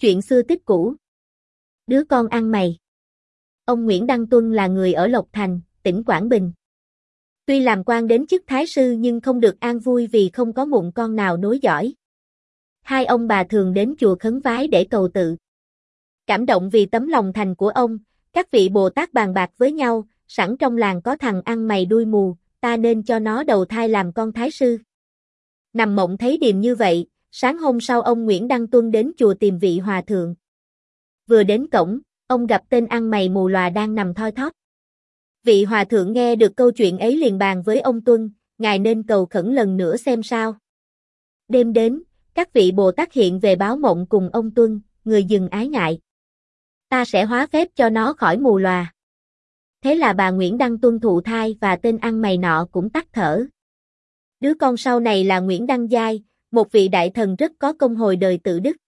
Chuyện xưa tích cũ. Đứa con ăn mày. Ông Nguyễn Đăng Tuân là người ở Lộc Thành, tỉnh Quảng Bình. Tuy làm quan đến chức thái sư nhưng không được an vui vì không có mụn con nào nối dõi. Hai ông bà thường đến chùa khấn vái để cầu tự. Cảm động vì tấm lòng thành của ông, các vị Bồ Tát bàn bạc với nhau, sẵn trong làng có thằng ăn mày đuôi mù, ta nên cho nó đầu thai làm con thái sư. Nằm mộng thấy điềm như vậy, sáng hôm sau ông Nguyễn Đăng Tuân đến chùa tìm vị hòa thượng. Vừa đến cổng, ông gặp tên ăn mày mù lòa đang nằm thoi thóp. Vị hòa thượng nghe được câu chuyện ấy liền bàn với ông Tuân, ngài nên cầu khẩn lần nữa xem sao. Đêm đến, các vị Bồ Tát hiện về báo mộng cùng ông Tuân, người dừng ái ngại. Ta sẽ hóa phép cho nó khỏi mù lòa. Thế là bà Nguyễn Đăng Tuân thụ thai và tên ăn mày nọ cũng tắt thở. Đứa con sau này là Nguyễn Đăng Giai, một vị đại thần rất có công hồi đời tự đức.